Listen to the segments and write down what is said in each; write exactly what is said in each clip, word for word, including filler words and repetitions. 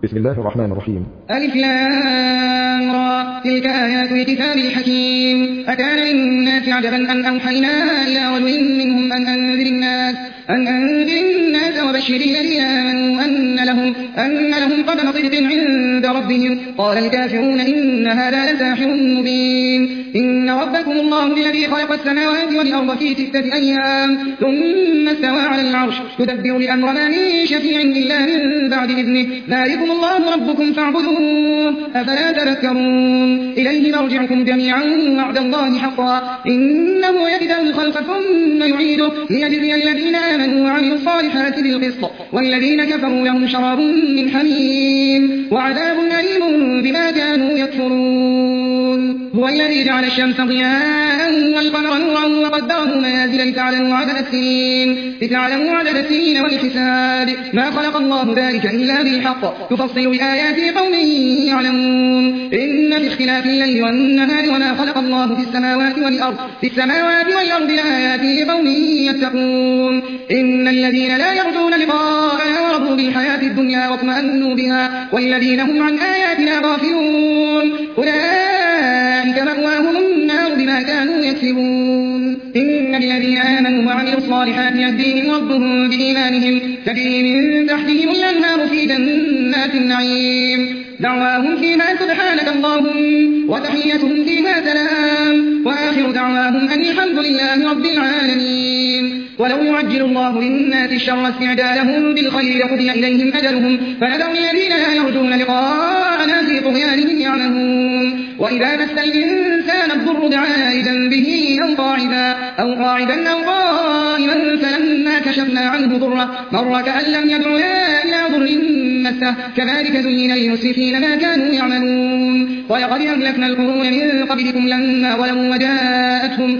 بسم الله الرحمن الرحيم. ألف لام را، تلك آيات الكتاب الحكيم. أكان للناس عجبا أن أوحينا إلى رجل منهم أن أنذر الناس أن أنذر الناس وبشر الذين آمنوا أن لهم أن لهم قدم صدق عند ربهم. قال الكافرون إن هذا لساحر مبين. إن ربكم الله الذي خلق السماوات والأرض في ستة أيام ثم استوى على العرش يدبر الأمر ما من شفيع إلا من بعد إذنه ذلكم الله ربكم فاعبدوه أفلا تذكرون. إليه مرجعكم جميعا وعد الله حقا إنه يبدأ الخلق ثم يعيده ليجزي الذين آمنوا وعملوا الصالحات بالقسط والذين كفروا لهم شراب من حميم وعذاب أليم بما كانوا يكفرون. هو الذي جعل الشمس ضياء والقمر نورا وقدره منازل لتعلموا عدد السنين لتعلموا عدد السنين والحساب ما خلق الله ذلك إلا بالحق يفصل الآيات لقوم يعلمون. إن في اختلاف الليل والنهار وما خلق الله في السماوات والأرض في السماوات والأرض لآيات لقوم يتقون. إن الذين لا يرجون لقاءنا ورضوا بالحياة الدنيا واطمأنوا بها والذين هم عن آياتنا غافلون أولئك مأواهم النار بما كانوا يكسبون. إن الذين آمنوا وعملوا الصالحات يهديهم ربهم بإيمانهم تجري من تحتهم الأنهار في جنات النعيم دعواهم فيها سبحانك اللهم وتحيتهم فيها سلام وآخر دعواهم أن الحمد لله رب العالمين. ولو يعجل الله للناس الشر استعجالهم بالخير لقضي إليهم أجلهم فنذر الذين لا يرجون لقاءنا في طغيانهم يعمهون. وإذا مس الإنسان الضر دعا لجنبه أو قاعدا أو قاعدا أو قائما فلما كشفنا عنه ضره مر كأن لم يدعنا إلى ضر مسه كذلك زين للمسرفين ما كانوا يعملون. ولقد أهلكنا القرون من قبلكم لما ظلموا وجاءتهم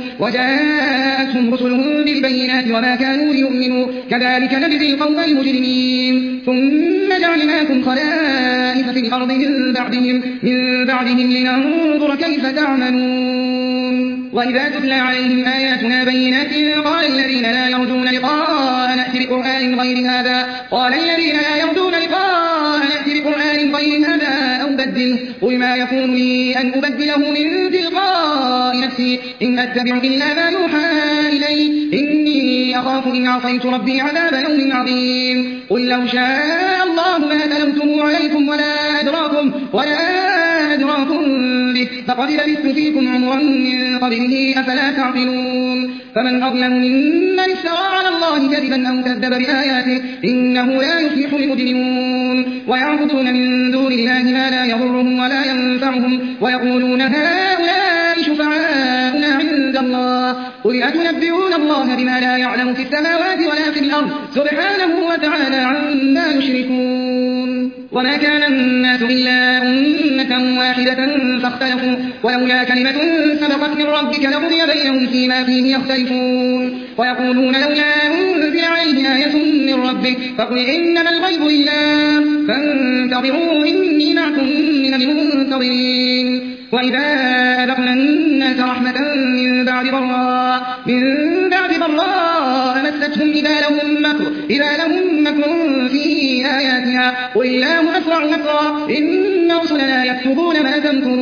وجاءتهم رسلهم بالبينات وما كانوا ليؤمنوا كذلك نجزي القوم المجرمين. ثم جعلناكم خلائف في الأرض من بعدهم من بعدهم لننظر كيف تعملون. وإذا تتلى عليهم آياتنا بينات قال الذين لا يرجون لقاء نأتي بقرآن غير هذا قال الذين لا يرجون لقاء نأتي بقرآن غير هذا أو بدله قل ما يكون لي أن أبدله من تلقاء نفسي إن أتبع إلا ما يوحى إلي إني أخاف إن عصيت ربي عذاب يوم عظيم. قل لو شاء الله ما تلوته عليكم ولا أدراكم ولا أدراكم به فقد لبثت فيكم عمرا من قبله أفلا تعقلون. فمن أظلم ممن افترى على الله كذبا أو كذب بآياته إنه لا يفلح المجرمون. ويعبدون من دون الله ما لا يضرهم ولا ينفعهم ويقولون هؤلاء شفعاؤنا عند الله قل أتنبئون الله بما لا يعلم في السماوات ولا في الأرض سبحانه وتعالى عما يشركون. وما كان الناس إلا أمة واحدة فاختلفوا ولولا كلمة سبقت من ربك لقضي بينهم فيما فيه يختلفون. ويقولون لولا أنزل عليه آية من ربك فقل إنما الغيب لله فانتظروا إني معكم من المنتظرين. وإذا أذقنا الناس رحمة من بعد ضراء من بعد ضراء مستهم إذا لهم مكر إذا لهم مكر في آياتها قل الله أسرع مكرا إن رسلنا يكتبون ما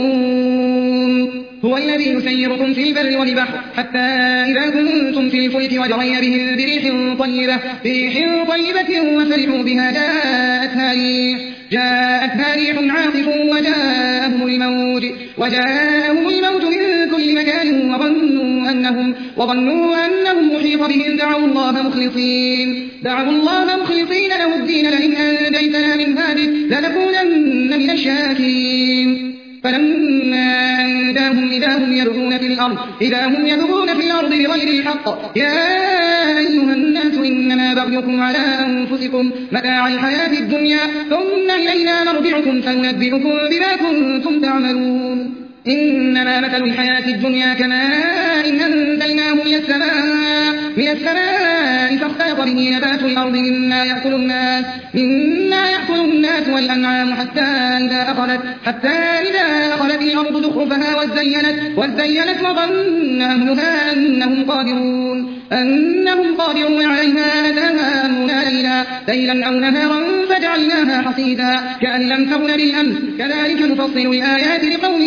تمكرون. هو الذي يسيركم في البر والبحر حتى إذا كنتم في الفلك وجرين بهم بريح طيبة بريح طيبة وفرحوا بها جاءتها ريح جاءتها ريح عاصف وجاءهم الموج وجاءهم الموت من كل مكان وظنوا أنهم وظنوا أنهم محيط بهم دعوا الله مخلصين دعوا الله مخلصين له الدين لئن أنجيتنا من هذه لنكونن من الشاكرين. فلما أنجاهم إذا هم يبغون في الأرض إذا هم يبغون في الأرض بغير الحق يا أيها الناس إنما بغيكم على أنفسكم متاع الحياة الدنيا ثم إلينا مرجعكم فننبئكم بما كنتم تعملون. إنما مثل الحياة الدنيا كماء إن أنزلناه من السماء من السماء فاختلط به نبات الأرض مما يأكل الناس مما يأكل الناس والأنعام حتى إذا أخذت حتى إذا أخذت الأرض زخرفها وزينت وزينت وظن أهلها أنهم قادرون أنهم قادرون عليها أتاها أمرنا ليلا, ليلا أو نهارا فجعلناها حصيدا كأن لم تغن بالأمس كذلك نفصل الآيات لقوم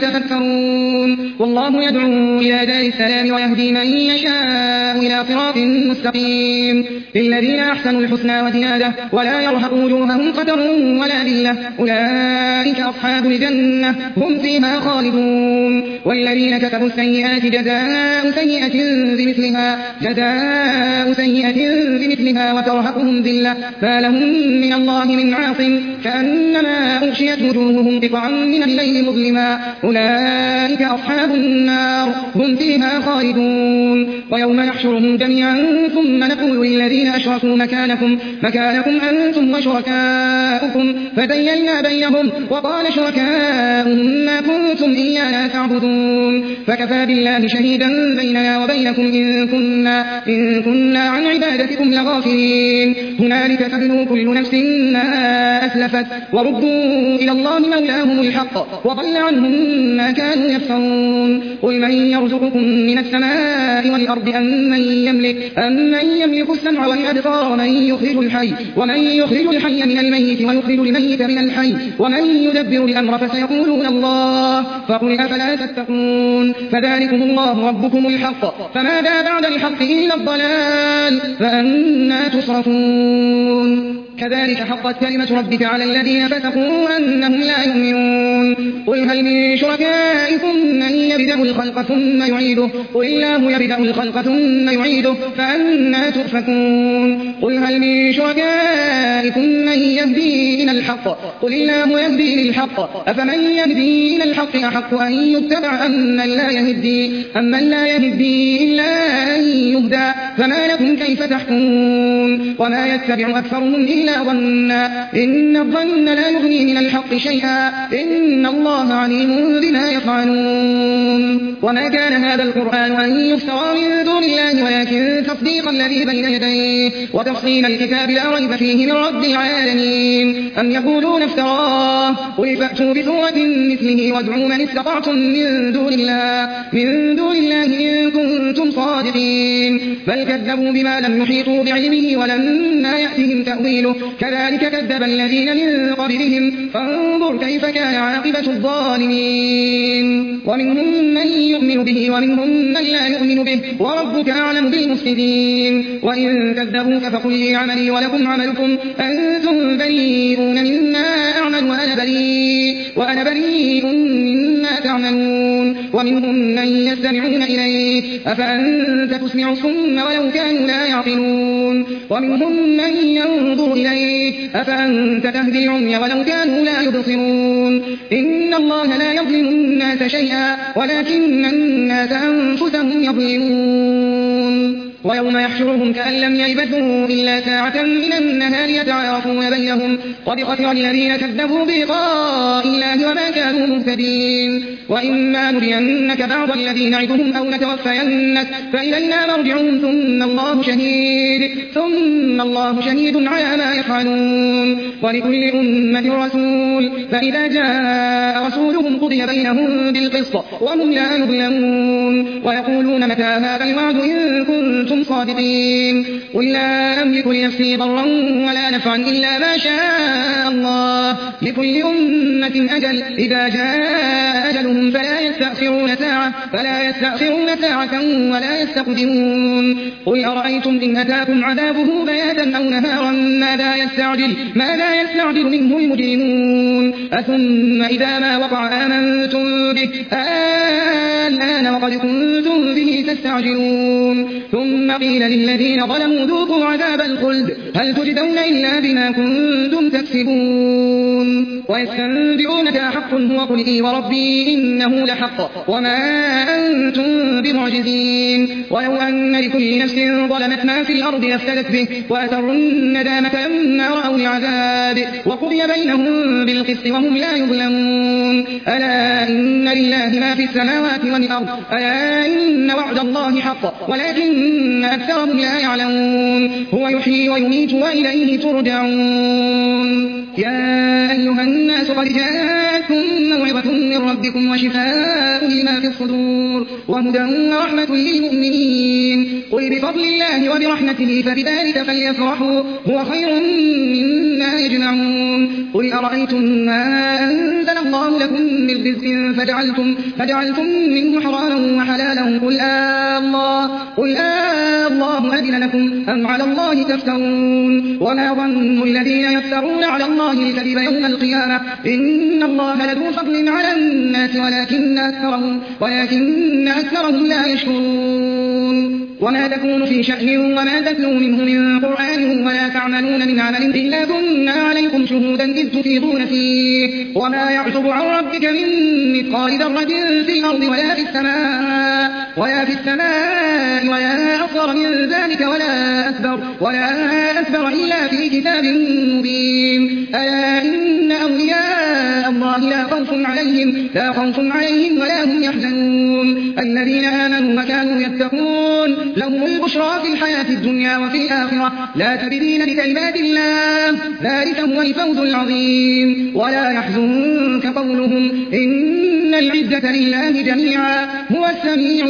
يتفكرون والله يدعو إلى دار السلام ويهدي من يشاء إلى صراط مستقيم للذين أحسنوا الحسنى وزيادة ولا يرهق وجوههم قتر ولا ذلة أولئك أصحاب الجنة هم فيها خالدون والذين كسبوا السيئات جزاء سيئة بمثلها جزاء سيئة بمثلها وترهقهم ذلة ما لهم من الله من عاصم كأنما أغشيت وجوههم قطعا من الليل مظلما أولئك أصحاب النار هم فيها خالدون ويوم نحشرهم جميعا ثم نقول للذين أشركوا مكانكم مكانكم أنتم وشركاؤكم فزينا بينهم وقال شركاؤهم ما كنتم إيانا تعبدون فكفى بالله شهيدا بيننا وبينكم إن كنا, إن كنا عن عبادتكم لغافلين هنالك تبلو كل نفس ما أسلفت وردوا إلى الله مولاهم الحق وضل عنهم ما كانوا يفترون قل من يرزقكم من السماء والأرض أم من يملك, أم من يملك السمع والأبصار ومن يخرج الحي ومن يخرج الحي من الميت ويخرج الميت من الحي ومن يدبر الأمر فسيقولون الله فقل أفلا تتقون فذلكم الله ربكم الحق فماذا بعد الحق إلا الضلال فأنا تصرفون كذلك حقت كلمة ربك على الذين فسقوا أنهم لا يؤمنون قل هل من شركائكم من يبدأ الخلق ثم يعيده قل الله يبدأ الخلق ثم يعيده فأنا تؤفكون قل هل من شركائكم من يهدي إلى الحق قل الله يهدي للحق أفمن يهدي إلى الحق أحق أن يتبع أمن لا يهدي أمن لا يهدي إلا أن يهدى فما لكم كيف تحكمون وما يتبع أكثرهم إلا ظنا إن الظن لا يغني من الحق شيئا إن الله عليم بما يفعلون وما كان هذا القرآن أن يفترى من دون الله ولكن تصديق الذي بين يديه وتفصيل الكتاب لا ريب فيه من رب العالمين أم يقولون افتراه قل فأتوا بسورة مثله وادعوا من استطعتم من دون الله من دون الله إن كنتم صادقين بل كذبوا بما لم يحيطوا بعلمه ولما يأتهم تأويله كذلك كذب الذين من قبلهم فانظر كيف كان عاقبة الظالمين ومنهم من يؤمن به ومنهم من لا يؤمن به وربك أعلم بالمفسدين وإن كذبوك فقل لي عملي ولكم عملكم أنتم بريئون مما أعمل وأنا بريء وأنا بريء مما تعملون ومنهم من يستمعون إليك أفأنت تسمع الصم ولو كانوا لا يعقلون ومنهم من ينظر إليك أفأنت تهدي العمي ولو كانوا لا يبصرون إن الله لا يظلم الناس شيئا ولكن الناس أنفسهم يظلمون ويوم يحشرهم كأن لم يلبثوا إلا ساعة من النهار يتعارفون بينهم قد خسر الذين كذبوا بلقاء الله وما كانوا مهتدين وإما نرينك بعض الذين نعدهم أو نتوفينك فإلينا مرجعهم ثم الله شهيد ثم الله شهيد على ما يفعلون ولكل أمة رسول فإذا جاء رسولهم قضي بينهم بالقسط وهم لا يظلمون ويقولون متى هذا الوعد إن كنتم صادقين قل لا أملك لنفسي ضرا ولا نفعا إلا ما شاء الله لكل أمة أجل إذا جاء أجلهم فلا يستأخرون ساعة فلا يستأخرون ساعة ولا يستقدمون قل أرأيتم إن أتاكم عذابه بياتا أو نهارا ماذا يستعجل ماذا يستعجل منه المجرمون أثم إذا ما وقع آمنتم به الآن وقد كنتم به تستعجلون ثم قيل للذين ظلموا ذوقوا عذاب الخلد هل تجزون إلا بما كنتم تكسبون ويستنبئونك حق هو قل إي وربي إنه لحق وما أنتم بمعجزين ولو أن لكل نفس ظلمت ما في الأرض لافتدت به وأسروا الندامة لما رأوا العذاب وقضي بينهم بالقسط وهم لا يظلمون ألا إن لله ما في السماوات والأرض ألا إن وعد الله حق ولكن أكثرهم لا يعلمون هو يحيي ويميت وإليه ترجعون يا أيها الناس قد جاءتكم موعظة من ربكم وشفاء لما في الصدور وهدى ورحمة للمؤمنين قل بفضل الله وبرحمته فبذلك فليفرحوا هو خير مما يجمعون قل أرأيتم ما أنزل الله لكم من رزق فجعلتم, فجعلتم منه حراما وحلالا قل آه الله, قل آه الله أذن لكم أم على الله تفترون وما ظن الذين يفترون على الله الكذب يوم القيامة إن الله لذو فضل على الناس ولكن أكثرهم, ولكن أكثرهم لا يشكرون وما تكون في شأن وما تتلو منه من قرآن ولا تعملون من عمل إلا كنا عليكم شهودا إذ تفيضون فيه وما يعزب عن ربك من مثقال ذرة في الأرض ولا في السماء ولا في السماء ولا أصغر من ذلك ولا أكبر ولا أكبر إلا في كتاب مبين ألا إن أولياء الله لا خوف عليهم لا خوف عليهم ولا هم يحزنون الذين آمنوا وكانوا يتقون لهم البشرى في الحياة الدنيا وفي الآخرة لا تبديل لكلمات الله ذلك هو الفوز العظيم ولا يحزنك قولهم إن العزة لله جميعا هو السميع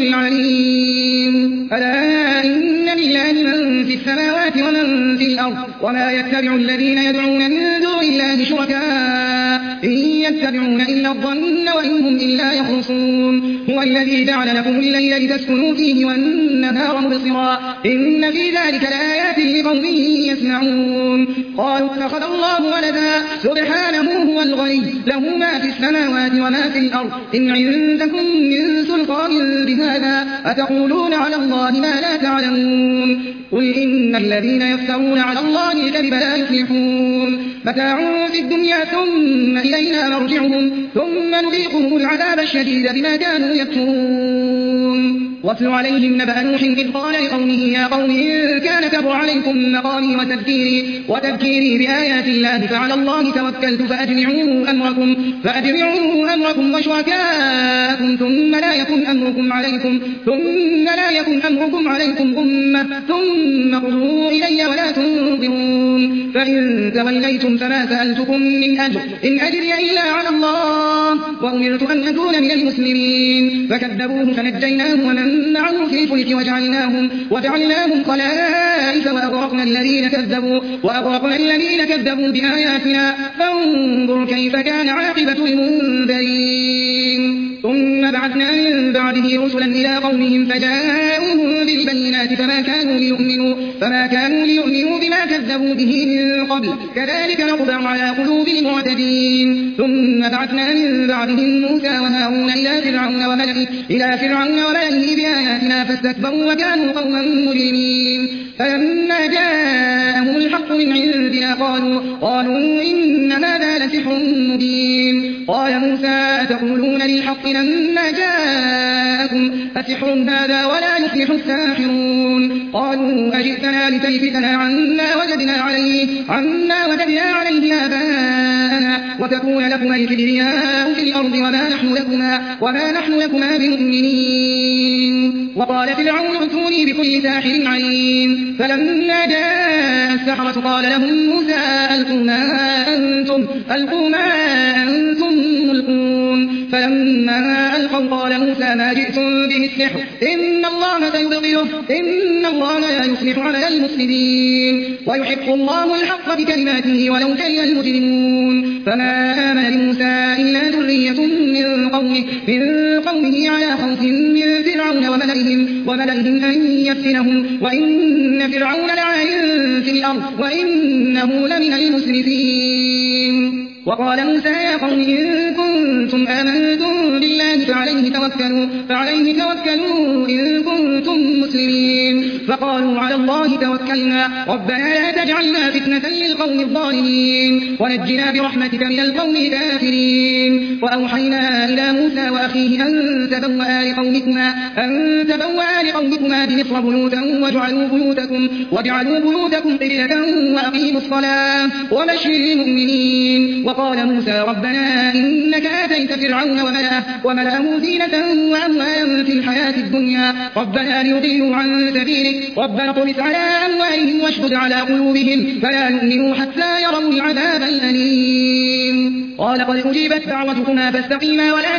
العليم ألا إن لله من في السماوات ومن في الأرض وما يتبع الذين يدعون من دون الله شركاء إن يتبعون إلا الظن وإن هم إلا يخرصون هو الذي جعل لكم الليل لتسكنوا فيه والنهار مبصرا إن في ذلك لآيات لقوم يسمعون قالوا اتخذ الله ولدا سبحانه هو الغني له ما في السماوات وما في الأرض إن عندكم من سلطان بهذا أتقولون على الله ما لا تعلمون قل إن الذين يفترون على الله الكذب لا يفلحون متاع في الدنيا ثم إلينا مرجعهم ثم نذيقهم العذاب الشديد بما كانوا يكفرون واتل عليهم نبأ نوح إذ قال لقومه يا قوم إن كان كبر عليكم مقامي وتذكيري, وتذكيري بآيات الله فعلى الله توكلت فأجمعوا أمركم, فأجمعوا أمركم وشركاءكم ثم لا يكن أمركم عليكم ثم لا يكن أمركم عليكم غمة ثم قضوا إلي ولا تنظرون فإن توليتم فما سألتكم من أجر إن أجري إلا على الله وأمرت أن أكون من المسلمين فكذبوه فنجيناه ومن معه في الفلك وجعلناهم, وجعلناهم خلائف وأغرقنا الذين كذبوا, وأغرقنا الذين كذبوا بآياتنا فانظر كيف كان عاقبة المنذرين ثم بعثنا من بعده رسلا إلى قومهم فجاءوهم بالبينات فما كانوا ليؤمنوا, فما كانوا ليؤمنوا بما كذبوا به من قبل كذلك نطبع على قلوب المعتدين ثم بعثنا من بعدهم موسى وهارون إلى فرعون وملئه, إلى فرعون وملئه بآياتنا فاستكبروا وكانوا قوما مجرمين فلما جاءهم الحق من عندنا قالوا, قالوا إن هذا لسحر مبين قال موسى أتقولون للحق لما جاءكم أسحر هذا ولا يفلح الساحرون قالوا أجئتنا لتلفتنا عما وجدنا عليه, عما وجدنا عليه آباءنا وتكون لكما الكبرياء في الأرض وما نحن لكما, وما نحن لكما بمؤمنين وقال فرعون ائتوني بكل ساحر عليم فلما جاء السحرة قال لهم موسى ألقوا ما أنتم, ألقوا ما أنتم ملقون فلما ألقوا قال موسى ما جئتم به السحر إن الله سيبطله إن الله لا يصلح عمل المفسدين ويحق الله الحق بكلماته ولو كره المجرمون فما آمن لموسى إلا ذرية من قومه, من قومه على خوف من فرعون وملئهم, وملئهم أن يفتنهم وإن فرعون لعال في الأرض وإنه لمن المسرفين وقال موسى يا قوم إن كنتم آمنتم بالله فعليه توكلوا, فعليه توكلوا إن كنتم مسلمين فقالوا على الله توكلنا ربنا لا تجعلنا فتنة للقوم الظالمين ونجنا برحمتك من القوم الكافرين وأوحينا إلى موسى وأخيه أن تبوأ لقومكما, أن تبوأ لقومكما بمصر بيوتا واجعلوا بيوتكم, واجعلوا بيوتكم قبلة وأقيموا الصلاة وبشر المؤمنين وقال موسى ربنا إنك آتيت فرعون وملأه, وملأه زينة وأموالا في الحياة الدنيا ربنا ليضلوا عن سبيلك ربنا اطمس على أموالهم واشدد على قلوبهم فلا يؤمنوا حتى يروا العذاب الأليم قال قد أجيبت دعوتكما فاستقيما ولا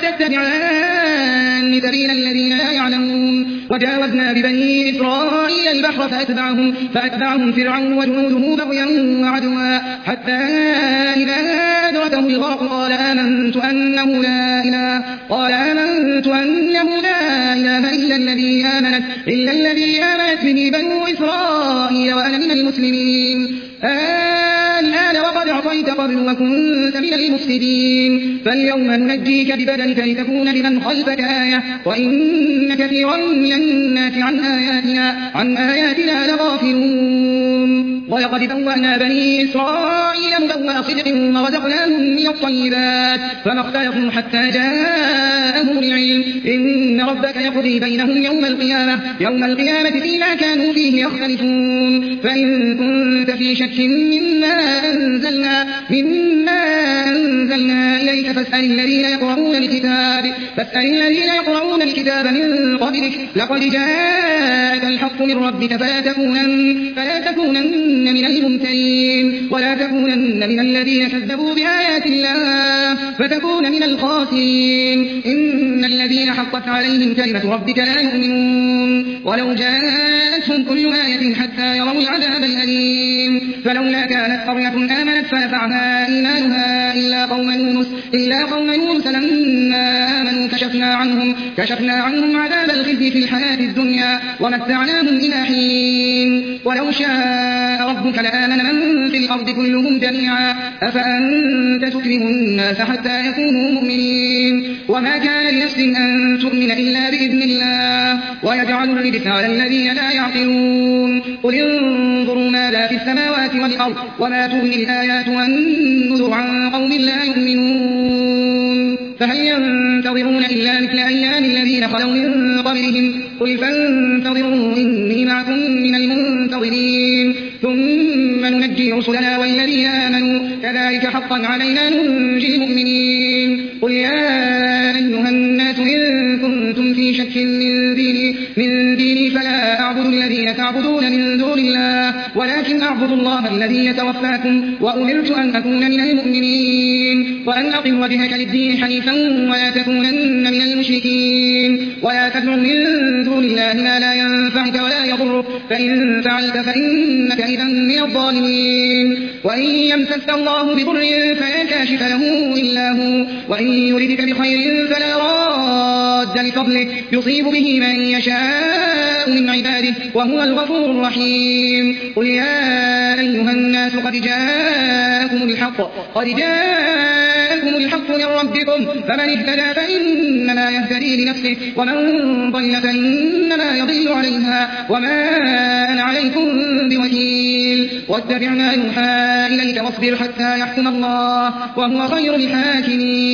تتبعان سبيل الذين لا يعلمون وجاوزنا ببني إسرائيل البحر فأتبعهم, فأتبعهم فرعون وجنوده بغيا وعدوا حتى إذا أدركه الغرق قال آمنت أنه لا إله قال آمنت أنه لا إله إلا الذي آمنت إلا الذي آمنت به بنو إسرائيل وأنا من المسلمين الآن وقد عصيت قبل وكنت من المفسدين فاليوم ننجيك ببدنك لتكون لمن خلفك آية وإن كثيرا من الناس عن آياتنا, عن آياتنا لغافلون ولقد بوأنا بني إسرائيل مبوأ صدق ورزقناهم من الطيبات فما اختلفوا حتى جاءهم العلم إن ربك يقضي بينهم يوم القيامة, يوم القيامة فيما كانوا فيه يختلفون فإن كنت في شك مما أنزلنا, مما أنزلنا إليك فاسأل الذين يقرؤون الكتاب, فاسأل الذين يقرؤون الكتاب من قبلك لقد جاءك الحق من ربك فلا تكونن, فلا تكونن من الممترين ولا تكونن من الذين كذبوا بآيات الله فتكون من الخاسرين إن الذين حقت عليهم كلمة ربك لا يؤمنون ولو جاءتهم كل آية حتى يروا العذاب الأليم فلولا كانت قرية آمنت فنفعها إيمانها إلا قوم يونس, إلا قوم يونس لما آمنوا كشفنا عنهم, كشفنا عنهم عذاب الخزي في الحياة الدنيا ومتعناهم إلى حين ولو شاء ربك لآمن من في الأرض كلهم جميعا أفأنت تكره الناس حتى يكونوا مؤمنين وما كان لنفس أن تؤمن إلا بإذن الله ويجعل الرجس على الذين لا يعقلون قل انظروا ماذا في السماوات والأرض وما تغني الآيات والنذر عن قوم لا يؤمنون فهل ينتظرون إلا مثل أيام الذين خلوا من قبلهم قل فانتظروا إني معكم من المنتظرين ثم ننجي رسلنا والذين آمنوا كذلك حقا علينا ننجي المؤمنين قل يا أيها الناس إن كنتم في شك من ديني, من ديني فلا أعبد الذين تعبدون من دون الله ولكن أعبد الله الذي يتوفاكم وأمرت أن أكون من المؤمنين وأن أقم وجهك للدين حنيفا ولا تكونن من المشركين ولا تدع من دون الله ما لا ينفعك ولا يضرك فإن فعلت فإنك إذا من الظالمين وإن يمسسك الله بضر فلا كاشف له إلا هو وإن يردك بخير فلا راد لفضله يصيب به من يشاء من عباده وهو الغفور الرحيم قل يا أيها الناس قد جاءكم الحق, قد جاءكم الحق من ربكم فمن اهتدى فإنما يهتدي لنفسه ومن ضل فإنما يضل عليها وما أنا عليكم بوكيل واتبع ما يوحى إليك واصبر حتى يحكم الله وهو خير الحاكمين